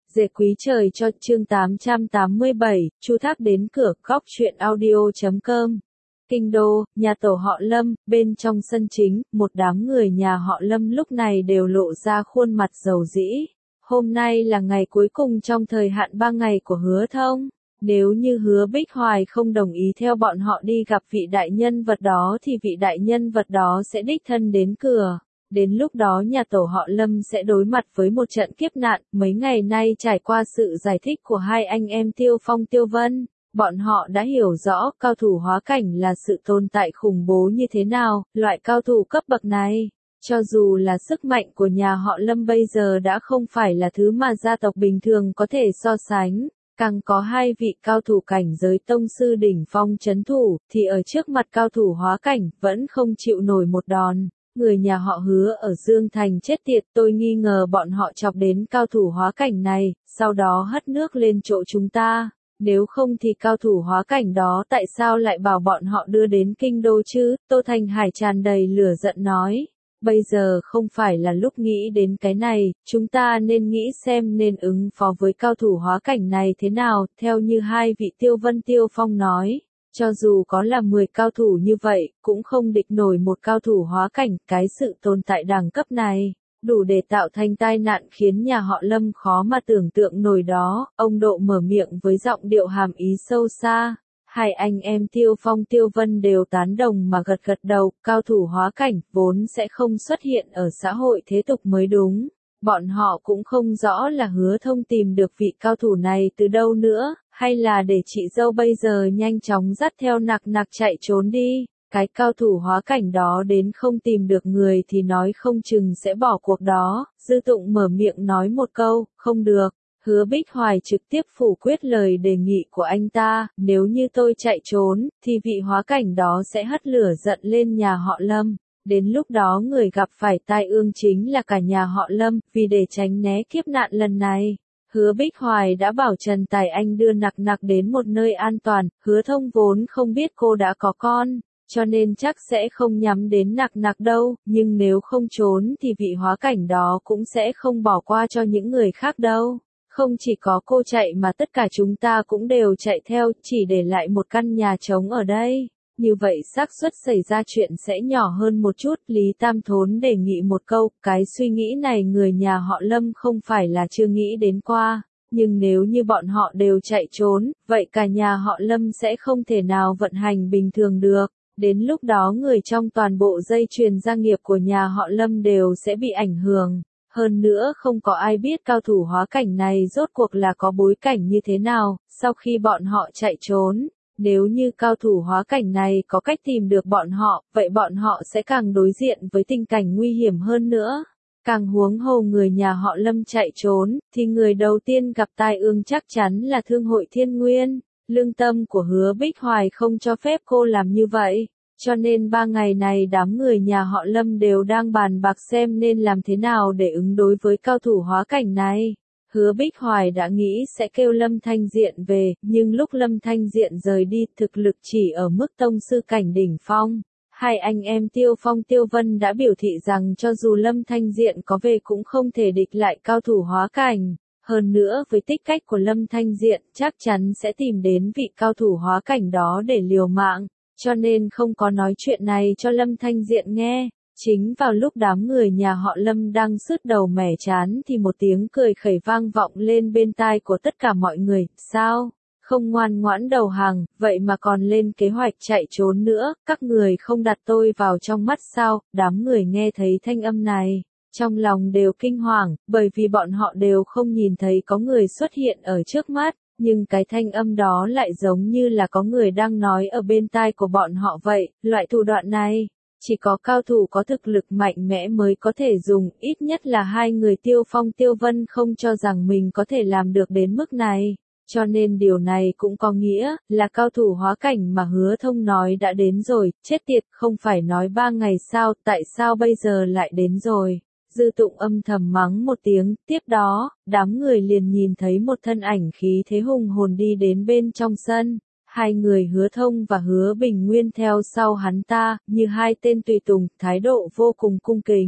Dệt quý trời cho chương 887, Chu Thác đến cửa, góc truyện audio.com. Kinh đô, nhà tổ họ Lâm, bên trong sân chính, một đám người nhà họ Lâm lúc này đều lộ ra khuôn mặt rầu rĩ. Hôm nay là ngày cuối cùng trong thời hạn 3 ngày của Hứa Thông. Nếu như Hứa Bích Hoài không đồng ý theo bọn họ đi gặp vị đại nhân vật đó thì vị đại nhân vật đó sẽ đích thân đến cửa. Đến lúc đó nhà tổ họ Lâm sẽ đối mặt với một trận kiếp nạn. Mấy ngày nay trải qua sự giải thích của hai anh em Tiêu Phong Tiêu Vân, bọn họ đã hiểu rõ cao thủ hóa cảnh là sự tồn tại khủng bố như thế nào. Loại cao thủ cấp bậc này, cho dù là sức mạnh của nhà họ Lâm bây giờ đã không phải là thứ mà gia tộc bình thường có thể so sánh. Càng có hai vị cao thủ cảnh giới tông sư đỉnh phong chấn thủ, thì ở trước mặt cao thủ hóa cảnh vẫn không chịu nổi một đòn. Người nhà họ Hứa ở Dương Thành chết tiệt, tôi nghi ngờ bọn họ chọc đến cao thủ hóa cảnh này, sau đó hất nước lên chỗ chúng ta. Nếu không thì cao thủ hóa cảnh đó tại sao lại bảo bọn họ đưa đến kinh đô chứ? Tô Thành Hải tràn đầy lửa giận nói. Bây giờ không phải là lúc nghĩ đến cái này, chúng ta nên nghĩ xem nên ứng phó với cao thủ hóa cảnh này thế nào. Theo như hai vị Tiêu Vân Tiêu Phong nói, cho dù có là 10 cao thủ như vậy, cũng không địch nổi một cao thủ hóa cảnh. Cái sự tồn tại đẳng cấp này, đủ để tạo thành tai nạn khiến nhà họ Lâm khó mà tưởng tượng nổi đó. Ông Độ mở miệng với giọng điệu hàm ý sâu xa. Hai anh em Tiêu Phong Tiêu Vân đều tán đồng mà gật gật đầu. Cao thủ hóa cảnh vốn sẽ không xuất hiện ở xã hội thế tục mới đúng. Bọn họ cũng không rõ là Hứa Thông tìm được vị cao thủ này từ đâu nữa, hay là để chị dâu bây giờ nhanh chóng dắt theo Nặc Nặc chạy trốn đi. Cái cao thủ hóa cảnh đó đến không tìm được người thì nói không chừng sẽ bỏ cuộc đó. Dư Tụng mở miệng nói một câu, không được. Hứa Bích Hoài trực tiếp phủ quyết lời đề nghị của anh ta, nếu như tôi chạy trốn, thì vị hóa cảnh đó sẽ hất lửa giận lên nhà họ Lâm. Đến lúc đó người gặp phải tai ương chính là cả nhà họ Lâm. Vì để tránh né kiếp nạn lần này, Hứa Bích Hoài đã bảo Trần Tài Anh đưa Nặc Nặc đến một nơi an toàn. Hứa Thông vốn không biết cô đã có con, cho nên chắc sẽ không nhắm đến Nặc Nặc đâu, nhưng nếu không trốn thì vị hóa cảnh đó cũng sẽ không bỏ qua cho những người khác đâu. Không chỉ có cô chạy mà tất cả chúng ta cũng đều chạy theo, chỉ để lại một căn nhà trống ở đây. Như vậy xác suất xảy ra chuyện sẽ nhỏ hơn một chút. Lý Tam Thốn đề nghị một câu, cái suy nghĩ này người nhà họ Lâm không phải là chưa nghĩ đến qua. Nhưng nếu như bọn họ đều chạy trốn, vậy cả nhà họ Lâm sẽ không thể nào vận hành bình thường được. Đến lúc đó người trong toàn bộ dây chuyền gia nghiệp của nhà họ Lâm đều sẽ bị ảnh hưởng. Hơn nữa không có ai biết cao thủ hóa cảnh này rốt cuộc là có bối cảnh như thế nào. Sau khi bọn họ chạy trốn, nếu như cao thủ hóa cảnh này có cách tìm được bọn họ, vậy bọn họ sẽ càng đối diện với tình cảnh nguy hiểm hơn nữa. Càng huống hồ người nhà họ Lâm chạy trốn, thì người đầu tiên gặp tai ương chắc chắn là Thương hội Thiên Nguyên. Lương tâm của Hứa Bích Hoài không cho phép cô làm như vậy. Cho nên 3 ngày này đám người nhà họ Lâm đều đang bàn bạc xem nên làm thế nào để ứng đối với cao thủ hóa cảnh này. Hứa Bích Hoài đã nghĩ sẽ kêu Lâm Thanh Diện về, nhưng lúc Lâm Thanh Diện rời đi thực lực chỉ ở mức tông sư cảnh đỉnh phong. Hai anh em Tiêu Phong Tiêu Vân đã biểu thị rằng cho dù Lâm Thanh Diện có về cũng không thể địch lại cao thủ hóa cảnh. Hơn nữa với tích cách của Lâm Thanh Diện chắc chắn sẽ tìm đến vị cao thủ hóa cảnh đó để liều mạng. Cho nên không có nói chuyện này cho Lâm Thanh Diện nghe. Chính vào lúc đám người nhà họ Lâm đang sứt đầu mẻ chán thì một tiếng cười khẩy vang vọng lên bên tai của tất cả mọi người. Sao? Không ngoan ngoãn đầu hàng, vậy mà còn lên kế hoạch chạy trốn nữa, các người không đặt tôi vào trong mắt sao? Đám người nghe thấy thanh âm này, trong lòng đều kinh hoàng, bởi vì bọn họ đều không nhìn thấy có người xuất hiện ở trước mắt. Nhưng cái thanh âm đó lại giống như là có người đang nói ở bên tai của bọn họ vậy. Loại thủ đoạn này, chỉ có cao thủ có thực lực mạnh mẽ mới có thể dùng. Ít nhất là hai người Tiêu Phong Tiêu Vân không cho rằng mình có thể làm được đến mức này. Cho nên điều này cũng có nghĩa là cao thủ hóa cảnh mà Hứa Thông nói đã đến rồi. Chết tiệt, không phải nói 3 ngày sao, tại sao bây giờ lại đến rồi? Dư Tụng âm thầm mắng một tiếng, tiếp đó, đám người liền nhìn thấy một thân ảnh khí thế hùng hồn đi đến bên trong sân. Hai người Hứa Thông và Hứa Bình Nguyên theo sau hắn ta, như hai tên tùy tùng, thái độ vô cùng cung kính.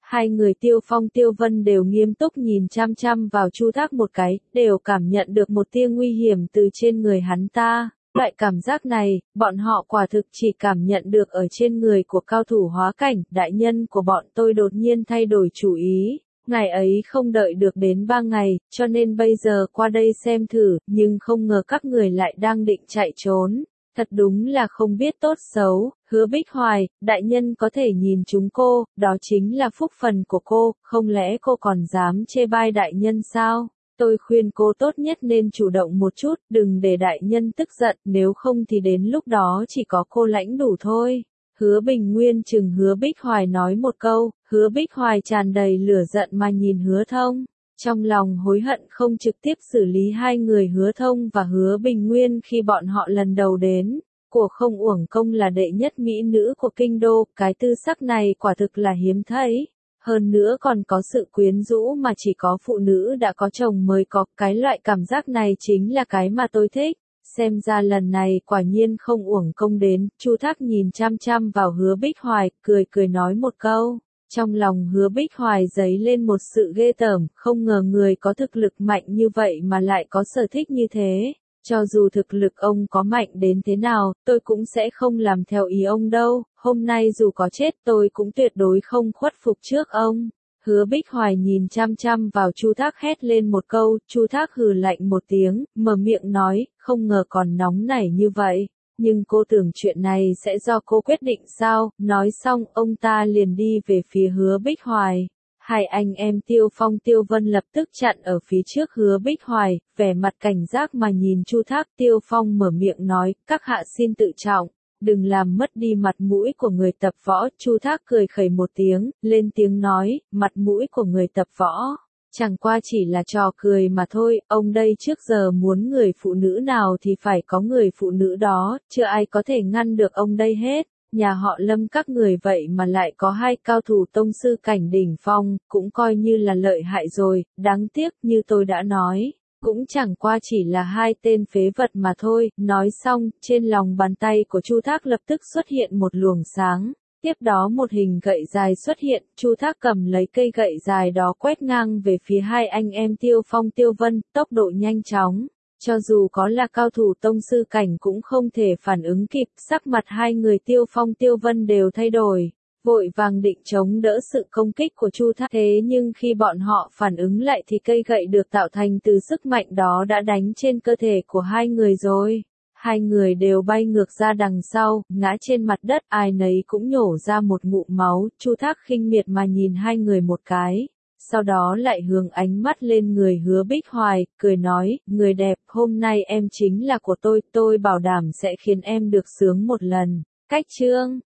Hai người Tiêu Phong Tiêu Vân đều nghiêm túc nhìn chăm chăm vào Chu Thác một cái, đều cảm nhận được một tia nguy hiểm từ trên người hắn ta. Loại cảm giác này, bọn họ quả thực chỉ cảm nhận được ở trên người của cao thủ hóa cảnh. Đại nhân của bọn tôi đột nhiên thay đổi chủ ý. Ngày ấy không đợi được đến 3 ngày, cho nên bây giờ qua đây xem thử, nhưng không ngờ các người lại đang định chạy trốn. Thật đúng là không biết tốt xấu. Hứa Bích Hoài, đại nhân có thể nhìn chúng cô, đó chính là phúc phần của cô, không lẽ cô còn dám chê bai đại nhân sao? Tôi khuyên cô tốt nhất nên chủ động một chút, đừng để đại nhân tức giận, nếu không thì đến lúc đó chỉ có cô lãnh đủ thôi. Hứa Bình Nguyên chừng Hứa Bích Hoài nói một câu, Hứa Bích Hoài tràn đầy lửa giận mà nhìn Hứa Thông. Trong lòng hối hận không trực tiếp xử lý hai người Hứa Thông và Hứa Bình Nguyên khi bọn họ lần đầu đến. Của không uổng công là đệ nhất mỹ nữ của kinh đô, cái tư sắc này quả thực là hiếm thấy. Hơn nữa còn có sự quyến rũ mà chỉ có phụ nữ đã có chồng mới có, cái loại cảm giác này chính là cái mà tôi thích. Xem ra lần này quả nhiên không uổng công đến. Chu Thác nhìn chăm chăm vào Hứa Bích Hoài, cười nói một câu. Trong lòng Hứa Bích Hoài dấy lên một sự ghê tởm, không ngờ người có thực lực mạnh như vậy mà lại có sở thích như thế. Cho dù thực lực ông có mạnh đến thế nào, tôi cũng sẽ không làm theo ý ông đâu, hôm nay dù có chết tôi cũng tuyệt đối không khuất phục trước ông. Hứa Bích Hoài nhìn chăm chăm vào Chu Thác hét lên một câu, Chu Thác hừ lạnh một tiếng, mở miệng nói, không ngờ còn nóng nảy như vậy. Nhưng cô tưởng chuyện này sẽ do cô quyết định sao? Nói xong, ông ta liền đi về phía Hứa Bích Hoài. Hai anh em Tiêu Phong Tiêu Vân lập tức chặn ở phía trước Hứa Bích Hoài, vẻ mặt cảnh giác mà nhìn Chu Thác. Tiêu Phong mở miệng nói, các hạ xin tự trọng, đừng làm mất đi mặt mũi của người tập võ. Chu Thác cười khẩy một tiếng, lên tiếng nói, mặt mũi của người tập võ. Chẳng qua chỉ là trò cười mà thôi, ông đây trước giờ muốn người phụ nữ nào thì phải có người phụ nữ đó, chưa ai có thể ngăn được ông đây hết. Nhà họ Lâm các người vậy mà lại có hai cao thủ tông sư cảnh đỉnh phong, cũng coi như là lợi hại rồi, đáng tiếc như tôi đã nói. Cũng chẳng qua chỉ là hai tên phế vật mà thôi. Nói xong, trên lòng bàn tay của Chu Thác lập tức xuất hiện một luồng sáng. Tiếp đó một hình gậy dài xuất hiện, Chu Thác cầm lấy cây gậy dài đó quét ngang về phía hai anh em Tiêu Phong Tiêu Vân, tốc độ nhanh chóng. Cho dù có là cao thủ tông sư cảnh cũng không thể phản ứng kịp, sắc mặt hai người Tiêu Phong Tiêu Vân đều thay đổi. Vội vàng định chống đỡ sự công kích của Chu Thác, thế nhưng khi bọn họ phản ứng lại thì cây gậy được tạo thành từ sức mạnh đó đã đánh trên cơ thể của hai người rồi. Hai người đều bay ngược ra đằng sau, ngã trên mặt đất, ai nấy cũng nhổ ra một ngụm máu. Chu Thác khinh miệt mà nhìn hai người một cái, sau đó lại hướng ánh mắt lên người Hứa Bích Hoài, cười nói, người đẹp, hôm nay em chính là của tôi bảo đảm sẽ khiến em được sướng một lần. Cách chương